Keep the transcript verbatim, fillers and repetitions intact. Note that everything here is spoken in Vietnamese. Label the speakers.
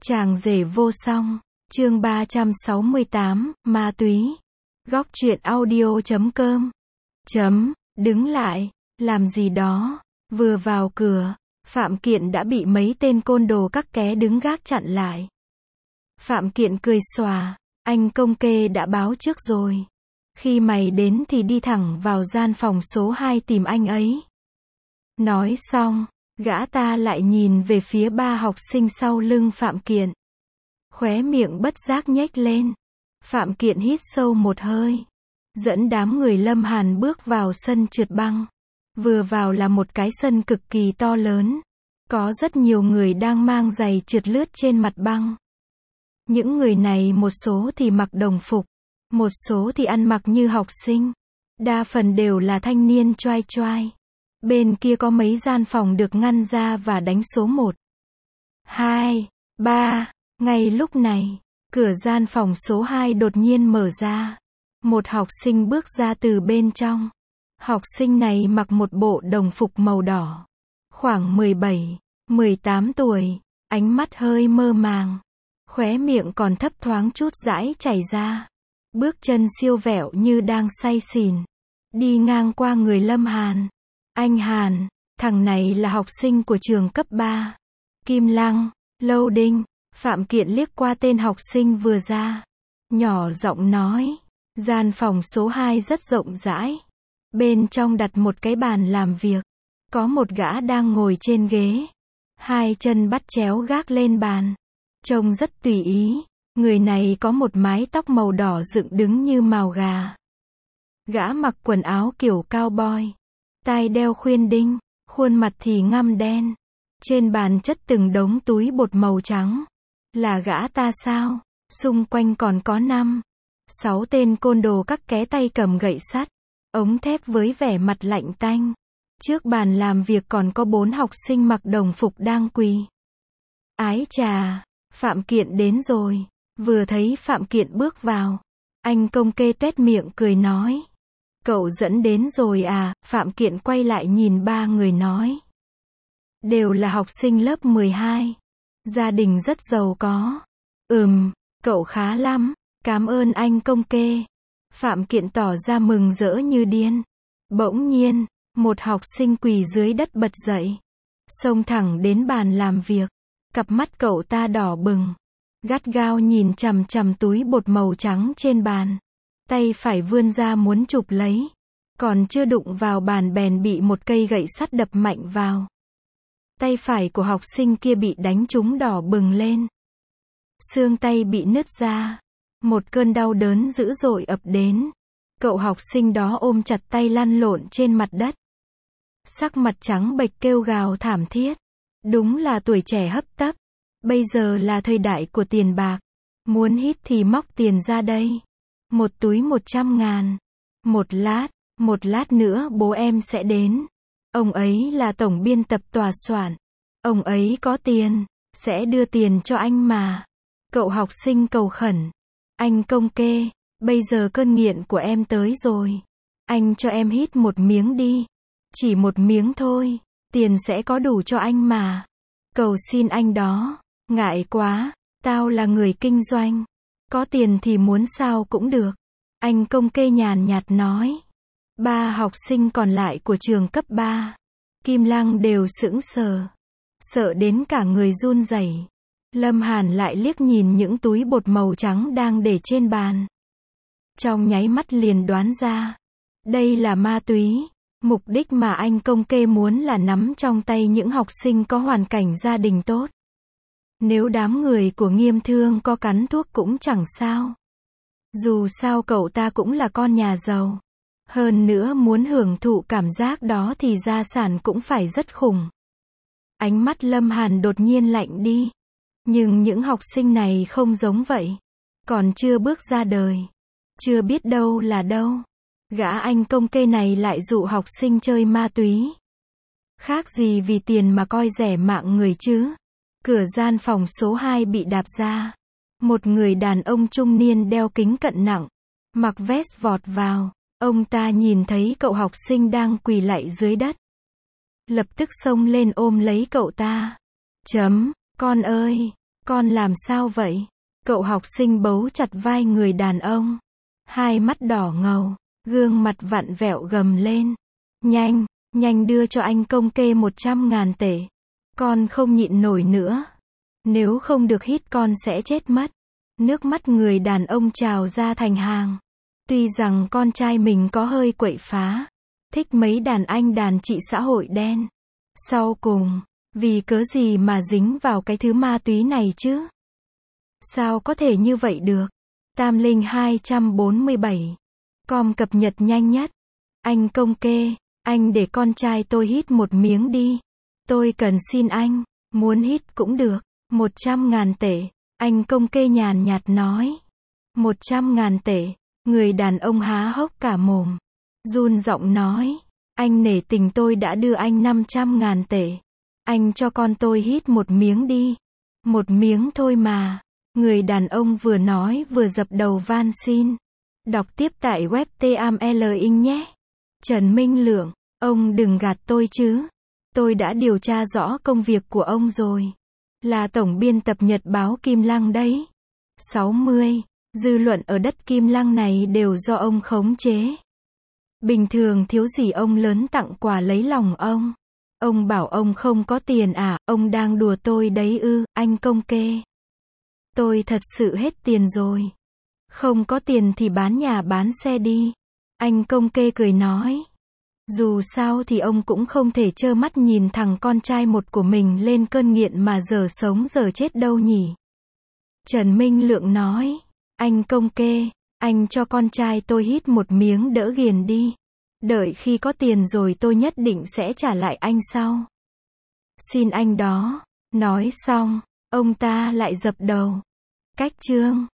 Speaker 1: Chàng rể vô song, chương ba trăm sáu mươi tám, ma túy. Góc truyện audio chấm com. Chấm, đứng lại, làm gì đó. Vừa vào cửa, Phạm Kiện đã bị mấy tên côn đồ các ké đứng gác chặn lại. Phạm Kiện cười xòa, anh công kê đã báo trước rồi. Khi mày đến thì đi thẳng vào gian phòng số hai tìm anh ấy. Nói xong, gã ta lại nhìn về phía ba học sinh sau lưng Phạm Kiện. Khóe miệng bất giác nhếch lên. Phạm Kiện hít sâu một hơi, dẫn đám người Lâm Hàn bước vào sân trượt băng. Vừa vào là một cái sân cực kỳ to lớn. Có rất nhiều người đang mang giày trượt lướt trên mặt băng. Những người này một số thì mặc đồng phục, một số thì ăn mặc như học sinh. Đa phần đều là thanh niên choai choai. Bên kia có mấy gian phòng được ngăn ra và đánh số một, hai, ba. Ngay lúc này, cửa gian phòng số hai đột nhiên mở ra. Một học sinh bước ra từ bên trong. Học sinh này mặc một bộ đồng phục màu đỏ. Khoảng mười bảy, mười tám tuổi, ánh mắt hơi mơ màng. Khóe miệng còn thấp thoáng chút dãi chảy ra. Bước chân siêu vẹo như đang say xỉn. Đi ngang qua người Lâm Hàn. Anh Hàn, thằng này là học sinh của trường cấp ba. Kim Lăng, Lâu Đinh. Phạm Kiện liếc qua tên học sinh vừa ra. Nhỏ giọng nói. Gian phòng số hai rất rộng rãi. Bên trong đặt một cái bàn làm việc. Có một gã đang ngồi trên ghế. Hai chân bắt chéo gác lên bàn. Trông rất tùy ý. Người này có một mái tóc màu đỏ dựng đứng như mào gà. Gã mặc quần áo kiểu cowboy. Tai đeo khuyên đinh. Khuôn mặt thì ngăm đen. Trên bàn chất từng đống túi bột màu trắng. Là gã ta sao? Xung quanh còn có năm, sáu tên côn đồ các ké tay cầm gậy sắt, ống thép với vẻ mặt lạnh tanh. Trước bàn làm việc còn có bốn học sinh mặc đồng phục đang quỳ. Ái chà, Phạm Kiện đến rồi. Vừa thấy Phạm Kiện bước vào, anh công kê tuét miệng cười nói. Cậu dẫn đến rồi à? Phạm Kiện quay lại nhìn ba người nói. Đều là học sinh lớp mười hai. Gia đình rất giàu có. Ừm, cậu khá lắm. Cảm ơn anh công kê. Phạm Kiện tỏ ra mừng rỡ như điên. Bỗng nhiên, một học sinh quỳ dưới đất bật dậy. Xông thẳng đến bàn làm việc. Cặp mắt cậu ta đỏ bừng. Gắt gao nhìn chằm chằm túi bột màu trắng trên bàn. Tay phải vươn ra muốn chụp lấy. Còn chưa đụng vào bàn bèn bị một cây gậy sắt đập mạnh vào. Tay phải của học sinh kia bị đánh trúng đỏ bừng lên. Xương tay bị nứt ra. Một cơn đau đớn dữ dội ập đến. Cậu học sinh đó ôm chặt tay lăn lộn trên mặt đất. Sắc mặt trắng bệch kêu gào thảm thiết. Đúng là tuổi trẻ hấp tấp. Bây giờ là thời đại của tiền bạc. Muốn hít thì móc tiền ra đây. Một túi một trăm ngàn. Một lát, một lát nữa bố em sẽ đến. Ông ấy là tổng biên tập tòa soạn. Ông ấy có tiền, sẽ đưa tiền cho anh mà. Cậu học sinh cầu khẩn. Anh công kê, bây giờ cơn nghiện của em tới rồi. Anh cho em hít một miếng đi. Chỉ một miếng thôi, tiền sẽ có đủ cho anh mà. Cầu xin anh đó. Ngại quá, tao là người kinh doanh. Có tiền thì muốn sao cũng được. Anh công kê nhàn nhạt nói. Ba học sinh còn lại của trường cấp ba. Kim Lăng đều sững sờ. Sợ đến cả người run rẩy. Lâm Hàn lại liếc nhìn những túi bột màu trắng đang để trên bàn. Trong nháy mắt liền đoán ra. Đây là ma túy. Mục đích mà anh công kê muốn là nắm trong tay những học sinh có hoàn cảnh gia đình tốt. Nếu đám người của Nghiêm Thương có cắn thuốc cũng chẳng sao. Dù sao cậu ta cũng là con nhà giàu. Hơn nữa muốn hưởng thụ cảm giác đó thì gia sản cũng phải rất khủng. Ánh mắt Lâm Hàn đột nhiên lạnh đi. Nhưng những học sinh này không giống vậy. Còn chưa bước ra đời. Chưa biết đâu là đâu. Gã anh công kê này lại dụ học sinh chơi ma túy. Khác gì vì tiền mà coi rẻ mạng người chứ. Cửa gian phòng số hai bị đạp ra. Một người đàn ông trung niên đeo kính cận nặng. Mặc vest vọt vào. Ông ta nhìn thấy cậu học sinh đang quỳ lạy dưới đất. Lập tức xông lên ôm lấy cậu ta. Chấm, con ơi, Con làm sao vậy? Cậu học sinh bấu chặt vai người đàn ông. Hai mắt đỏ ngầu, gương mặt vặn vẹo gầm lên. Nhanh, nhanh đưa cho anh công kê một trăm ngàn tệ. Con không nhịn nổi nữa. Nếu không được hít con sẽ chết mất. Nước mắt người đàn ông trào ra thành hàng. Tuy rằng con trai mình có hơi quậy phá, thích mấy đàn anh đàn chị xã hội đen. Sau cùng, vì cớ gì mà dính vào cái thứ ma túy này chứ? Sao có thể như vậy được? Tam Linh hai trăm bốn mươi bảy. Com cập nhật nhanh nhất. Anh công kê, anh để con trai tôi hít một miếng đi. Tôi cần xin anh, muốn hít cũng được. Một trăm ngàn tệ. Anh công kê nhàn nhạt nói. Một trăm ngàn tệ. Người đàn ông há hốc cả mồm. Run giọng nói. Anh nể tình tôi đã đưa anh năm trăm ngàn tệ. Anh cho con tôi hít một miếng đi. Một miếng thôi mà. Người đàn ông vừa nói vừa dập đầu van xin. Đọc tiếp tại web tê a em lờ ing nhé. Trần Minh Lượng, ông đừng gạt tôi chứ. Tôi đã điều tra rõ công việc của ông rồi. Là tổng biên tập nhật báo Kim Lăng đấy. sáu mươi. Dư luận ở đất Kim Lăng này đều do ông khống chế. Bình thường thiếu gì ông lớn tặng quà lấy lòng ông. Ông bảo ông không có tiền à, ông đang đùa tôi đấy ư, anh công kê. Tôi thật sự hết tiền rồi. Không có tiền thì bán nhà bán xe đi. Anh công kê cười nói. Dù sao thì ông cũng không thể trơ mắt nhìn thằng con trai một của mình lên cơn nghiện mà giờ sống giờ chết đâu nhỉ. Trần Minh Lượng nói. Anh công kê, anh cho con trai tôi hít một miếng đỡ ghiền đi. Đợi khi có tiền rồi tôi nhất định sẽ trả lại anh sau. Xin anh đó. Nói xong, ông ta lại dập đầu. Cách chương